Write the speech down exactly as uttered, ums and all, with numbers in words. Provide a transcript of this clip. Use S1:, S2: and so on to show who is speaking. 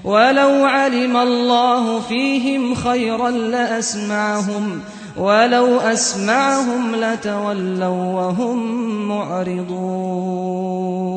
S1: ولو علم الله فيهم خيرا لأسمعهم ولو أسمعهم لتولوا وهم معرضون